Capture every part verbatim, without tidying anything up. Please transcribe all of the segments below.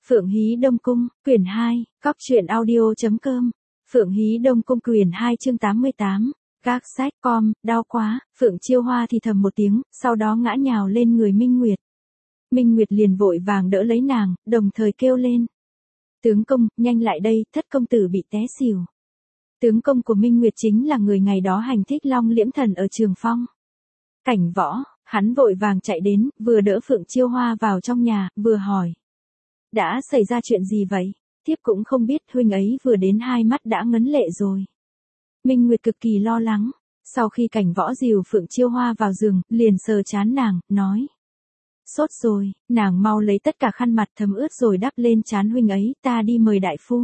Phượng Hí Đông Cung, quyển hai, cóc truyện audio chấm com. Phượng Hí Đông Cung quyển hai chương tám mươi tám. Các sách com, đau quá, Phượng Chiêu Hoa thì thầm một tiếng, sau đó ngã nhào lên người Minh Nguyệt. Minh Nguyệt liền vội vàng đỡ lấy nàng, đồng thời kêu lên. Tướng công, nhanh lại đây, thất công tử bị té xỉu. Tướng công của Minh Nguyệt chính là người ngày đó hành thích Long Liễm Thần ở Trường Phong. Cảnh Võ, hắn vội vàng chạy đến, vừa đỡ Phượng Chiêu Hoa vào trong nhà, vừa hỏi. Đã xảy ra chuyện gì vậy? Thiếp cũng không biết, huynh ấy vừa đến hai mắt đã ngấn lệ rồi. Minh Nguyệt cực kỳ lo lắng. Sau khi Cảnh Võ dìu Phượng Chiêu Hoa vào giường, liền sờ trán nàng, nói. Sốt rồi, nàng mau lấy tất cả khăn mặt thấm ướt rồi đắp lên trán huynh ấy, ta đi mời đại phu.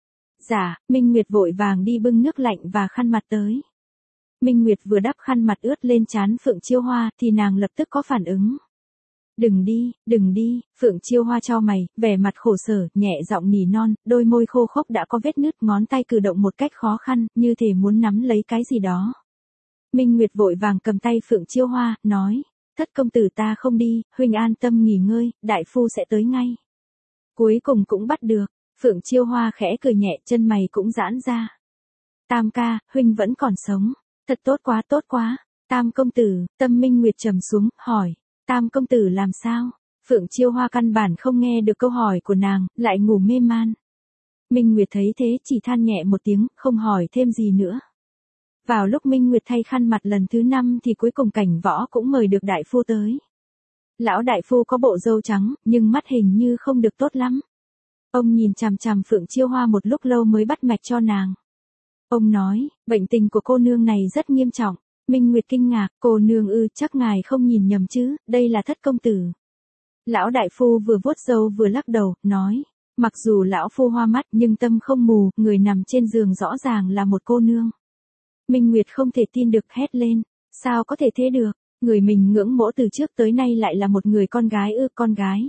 Dạ, Minh Nguyệt vội vàng đi bưng nước lạnh và khăn mặt tới. Minh Nguyệt vừa đắp khăn mặt ướt lên trán Phượng Chiêu Hoa thì nàng lập tức có phản ứng. Đừng đi, đừng đi, Phượng Chiêu Hoa chau mày, vẻ mặt khổ sở, nhẹ giọng nỉ non, đôi môi khô khốc đã có vết nứt, ngón tay cử động một cách khó khăn, như thể muốn nắm lấy cái gì đó. Minh Nguyệt vội vàng cầm tay Phượng Chiêu Hoa, nói, thất công tử ta không đi, huynh an tâm nghỉ ngơi, đại phu sẽ tới ngay. Cuối cùng cũng bắt được, Phượng Chiêu Hoa khẽ cười nhẹ, chân mày cũng giãn ra. Tam ca, huynh vẫn còn sống, thật tốt quá tốt quá, Tam công tử, tâm Minh Nguyệt trầm xuống, hỏi. Tam công tử làm sao? Phượng Chiêu Hoa căn bản không nghe được câu hỏi của nàng, lại ngủ mê man. Minh Nguyệt thấy thế chỉ than nhẹ một tiếng, không hỏi thêm gì nữa. Vào lúc Minh Nguyệt thay khăn mặt lần thứ năm thì cuối cùng Cảnh Võ cũng mời được đại phu tới. Lão đại phu có bộ râu trắng, nhưng mắt hình như không được tốt lắm. Ông nhìn chằm chằm Phượng Chiêu Hoa một lúc lâu mới bắt mạch cho nàng. Ông nói, bệnh tình của cô nương này rất nghiêm trọng. Minh Nguyệt kinh ngạc, cô nương ư, chắc ngài không nhìn nhầm chứ, đây là thất công tử. Lão đại phu vừa vuốt râu vừa lắc đầu, nói, mặc dù lão phu hoa mắt nhưng tâm không mù, người nằm trên giường rõ ràng là một cô nương. Minh Nguyệt không thể tin được, hét lên, sao có thể thế được, người mình ngưỡng mộ từ trước tới nay lại là một người con gái ư, con gái.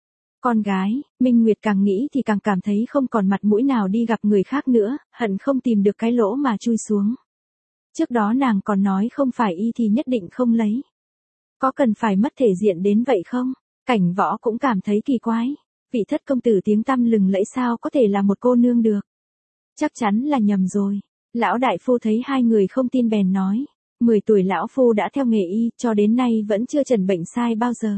Con gái, Minh Nguyệt càng nghĩ thì càng cảm thấy không còn mặt mũi nào đi gặp người khác nữa, hận không tìm được cái lỗ mà chui xuống. Trước đó nàng còn nói không phải y thì nhất định không lấy. Có cần phải mất thể diện đến vậy không? Cảnh Võ cũng cảm thấy kỳ quái. Vị thất công tử tiếng tăm lừng lẫy sao có thể là một cô nương được? Chắc chắn là nhầm rồi. Lão đại phu thấy hai người không tin bèn nói. Mười tuổi lão phu đã theo nghề y, cho đến nay vẫn chưa chẩn bệnh sai bao giờ.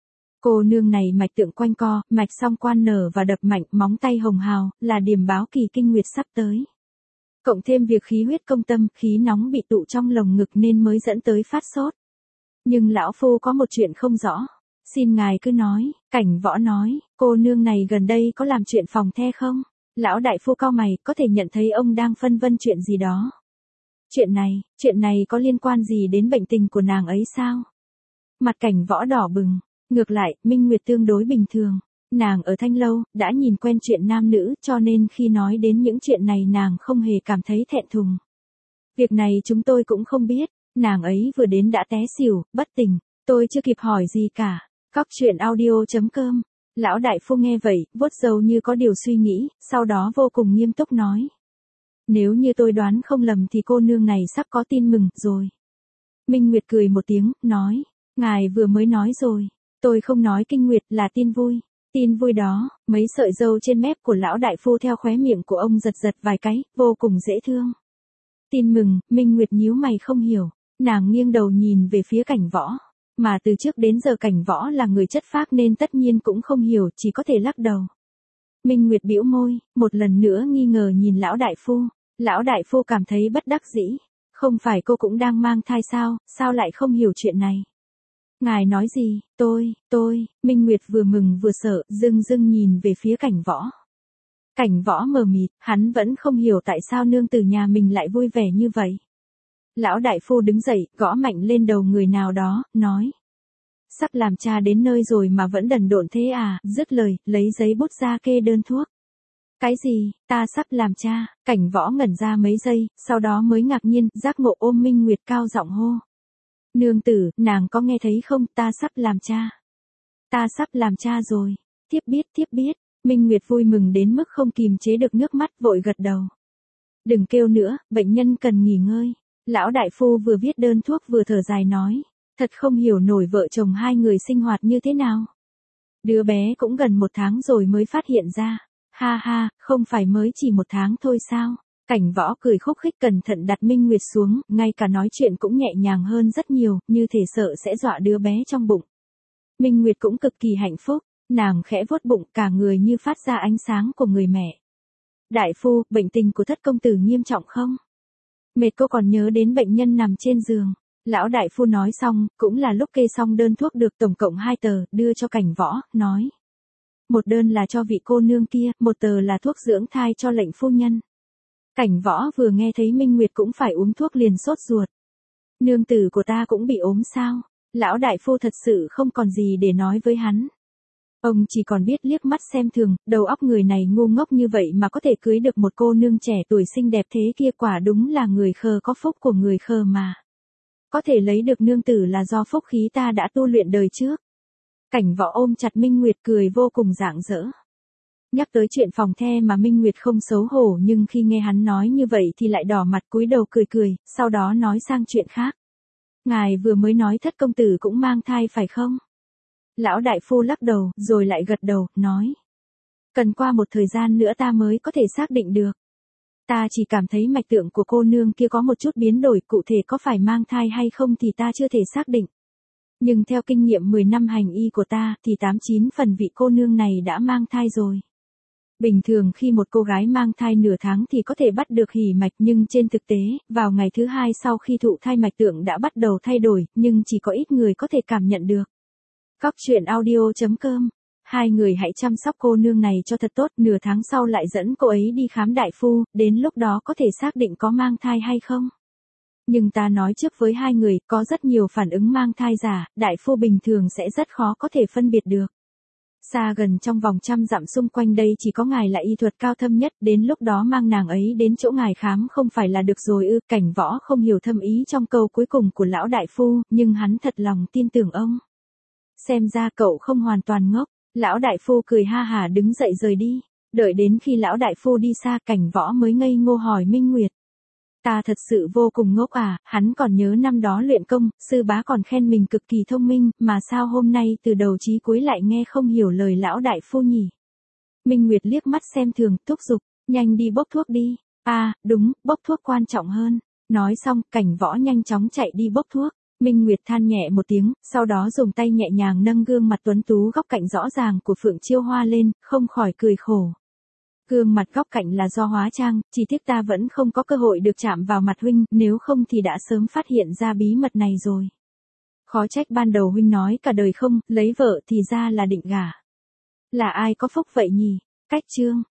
Cô nương này mạch tượng quanh co, mạch song quan nở và đập mạnh, móng tay hồng hào, là điềm báo kỳ kinh nguyệt sắp tới. Cộng thêm việc khí huyết công tâm, khí nóng bị tụ trong lồng ngực nên mới dẫn tới phát sốt. Nhưng lão phu có một chuyện không rõ. Xin ngài cứ nói, Cảnh Võ nói, cô nương này gần đây có làm chuyện phòng the không? Lão đại phu cau mày, có thể nhận thấy ông đang phân vân chuyện gì đó. Chuyện này, chuyện này có liên quan gì đến bệnh tình của nàng ấy sao? Mặt Cảnh Võ đỏ bừng, ngược lại, Minh Nguyệt tương đối bình thường. Nàng ở Thanh Lâu, đã nhìn quen chuyện nam nữ, cho nên khi nói đến những chuyện này nàng không hề cảm thấy thẹn thùng. Việc này chúng tôi cũng không biết, nàng ấy vừa đến đã té xỉu, bất tỉnh, tôi chưa kịp hỏi gì cả. Cóc truyện audio chấm com. Lão đại phu nghe vậy, vuốt râu như có điều suy nghĩ, sau đó vô cùng nghiêm túc nói. Nếu như tôi đoán không lầm thì cô nương này sắp có tin mừng rồi. Minh Nguyệt cười một tiếng, nói, ngài vừa mới nói rồi, tôi không nói kinh nguyệt là tin vui. Tin vui đó, mấy sợi râu trên mép của lão đại phu theo khóe miệng của ông giật giật vài cái, vô cùng dễ thương. Tin mừng, Minh Nguyệt nhíu mày không hiểu, nàng nghiêng đầu nhìn về phía Cảnh Võ, mà từ trước đến giờ Cảnh Võ là người chất phác nên tất nhiên cũng không hiểu, chỉ có thể lắc đầu. Minh Nguyệt bĩu môi, một lần nữa nghi ngờ nhìn lão đại phu, lão đại phu cảm thấy bất đắc dĩ, không phải cô cũng đang mang thai sao, sao lại không hiểu chuyện này? Ngài nói gì, tôi, tôi, Minh Nguyệt vừa mừng vừa sợ, dưng dưng nhìn về phía Cảnh Võ. Cảnh Võ mờ mịt, hắn vẫn không hiểu tại sao nương tử nhà mình lại vui vẻ như vậy. Lão đại phu đứng dậy, gõ mạnh lên đầu người nào đó, nói. Sắp làm cha đến nơi rồi mà vẫn đần độn thế à, dứt lời, lấy giấy bút ra kê đơn thuốc. Cái gì, ta sắp làm cha, Cảnh Võ ngẩn ra mấy giây, sau đó mới ngạc nhiên, giác ngộ ôm Minh Nguyệt cao giọng hô. Nương tử, nàng có nghe thấy không, ta sắp làm cha. Ta sắp làm cha rồi. Thiếp biết, thiếp biết. Minh Nguyệt vui mừng đến mức không kìm chế được nước mắt, vội gật đầu. Đừng kêu nữa, bệnh nhân cần nghỉ ngơi. Lão đại phu vừa viết đơn thuốc vừa thở dài nói. Thật không hiểu nổi vợ chồng hai người sinh hoạt như thế nào. Đứa bé cũng gần một tháng rồi mới phát hiện ra. Ha ha, không phải mới chỉ một tháng thôi sao? Cảnh Võ cười khúc khích cẩn thận đặt Minh Nguyệt xuống, ngay cả nói chuyện cũng nhẹ nhàng hơn rất nhiều, như thể sợ sẽ dọa đứa bé trong bụng. Minh Nguyệt cũng cực kỳ hạnh phúc, nàng khẽ vuốt bụng cả người như phát ra ánh sáng của người mẹ. Đại phu, bệnh tình của thất công tử nghiêm trọng không? Mệt cô còn nhớ đến bệnh nhân nằm trên giường. Lão đại phu nói xong, cũng là lúc kê xong đơn thuốc được tổng cộng hai tờ, đưa cho Cảnh Võ, nói. Một đơn là cho vị cô nương kia, một tờ là thuốc dưỡng thai cho lệnh phu nhân. Cảnh Võ vừa nghe thấy Minh Nguyệt cũng phải uống thuốc liền sốt ruột. Nương tử của ta cũng bị ốm sao? Lão đại phu thật sự không còn gì để nói với hắn. Ông chỉ còn biết liếc mắt xem thường, đầu óc người này ngu ngốc như vậy mà có thể cưới được một cô nương trẻ tuổi xinh đẹp thế kia, quả đúng là người khờ có phúc của người khờ mà. Có thể lấy được nương tử là do phúc khí ta đã tu luyện đời trước. Cảnh Võ ôm chặt Minh Nguyệt cười vô cùng rạng rỡ. Nhắc tới chuyện phòng the mà Minh Nguyệt không xấu hổ, nhưng khi nghe hắn nói như vậy thì lại đỏ mặt cúi đầu cười cười, sau đó nói sang chuyện khác. Ngài vừa mới nói thất công tử cũng mang thai phải không? Lão đại phu lắc đầu, rồi lại gật đầu, nói. Cần qua một thời gian nữa ta mới có thể xác định được. Ta chỉ cảm thấy mạch tượng của cô nương kia có một chút biến đổi, cụ thể có phải mang thai hay không thì ta chưa thể xác định. Nhưng theo kinh nghiệm mười năm hành y của ta thì tám chín phần vị cô nương này đã mang thai rồi. Bình thường khi một cô gái mang thai nửa tháng thì có thể bắt được hỉ mạch, nhưng trên thực tế, vào ngày thứ hai sau khi thụ thai mạch tượng đã bắt đầu thay đổi, nhưng chỉ có ít người có thể cảm nhận được. Cóc truyện audio chấm com. Hai người hãy chăm sóc cô nương này cho thật tốt, nửa tháng sau lại dẫn cô ấy đi khám đại phu, đến lúc đó có thể xác định có mang thai hay không. Nhưng ta nói trước với hai người, có rất nhiều phản ứng mang thai giả, đại phu bình thường sẽ rất khó có thể phân biệt được. Xa gần trong vòng trăm dặm xung quanh đây chỉ có ngài là y thuật cao thâm nhất, đến lúc đó mang nàng ấy đến chỗ ngài khám không phải là được rồi ư? Cảnh Võ không hiểu thâm ý trong câu cuối cùng của lão đại phu, nhưng hắn thật lòng tin tưởng ông. Xem ra cậu không hoàn toàn ngốc. Lão đại phu cười ha hả đứng dậy rời đi. Đợi đến khi lão đại phu đi xa, Cảnh Võ mới ngây ngô hỏi Minh Nguyệt. Ta thật sự vô cùng ngốc à? Hắn còn nhớ năm đó luyện công, sư bá còn khen mình cực kỳ thông minh, mà sao hôm nay từ đầu chí cuối lại nghe không hiểu lời lão đại phu nhỉ? Minh Nguyệt liếc mắt xem thường, thúc giục, nhanh đi bốc thuốc đi. À, đúng, bốc thuốc quan trọng hơn. Nói xong, Cảnh Võ nhanh chóng chạy đi bốc thuốc. Minh Nguyệt than nhẹ một tiếng, sau đó dùng tay nhẹ nhàng nâng gương mặt tuấn tú góc cạnh rõ ràng của Phượng Chiêu Hoa lên, không khỏi cười khổ. Gương mặt góc cạnh là do hóa trang, chỉ tiếc ta vẫn không có cơ hội được chạm vào mặt huynh, nếu không thì đã sớm phát hiện ra bí mật này rồi. Khó trách ban đầu huynh nói cả đời không lấy vợ thì ra là định gả. Là ai có phúc vậy nhỉ? Cách chương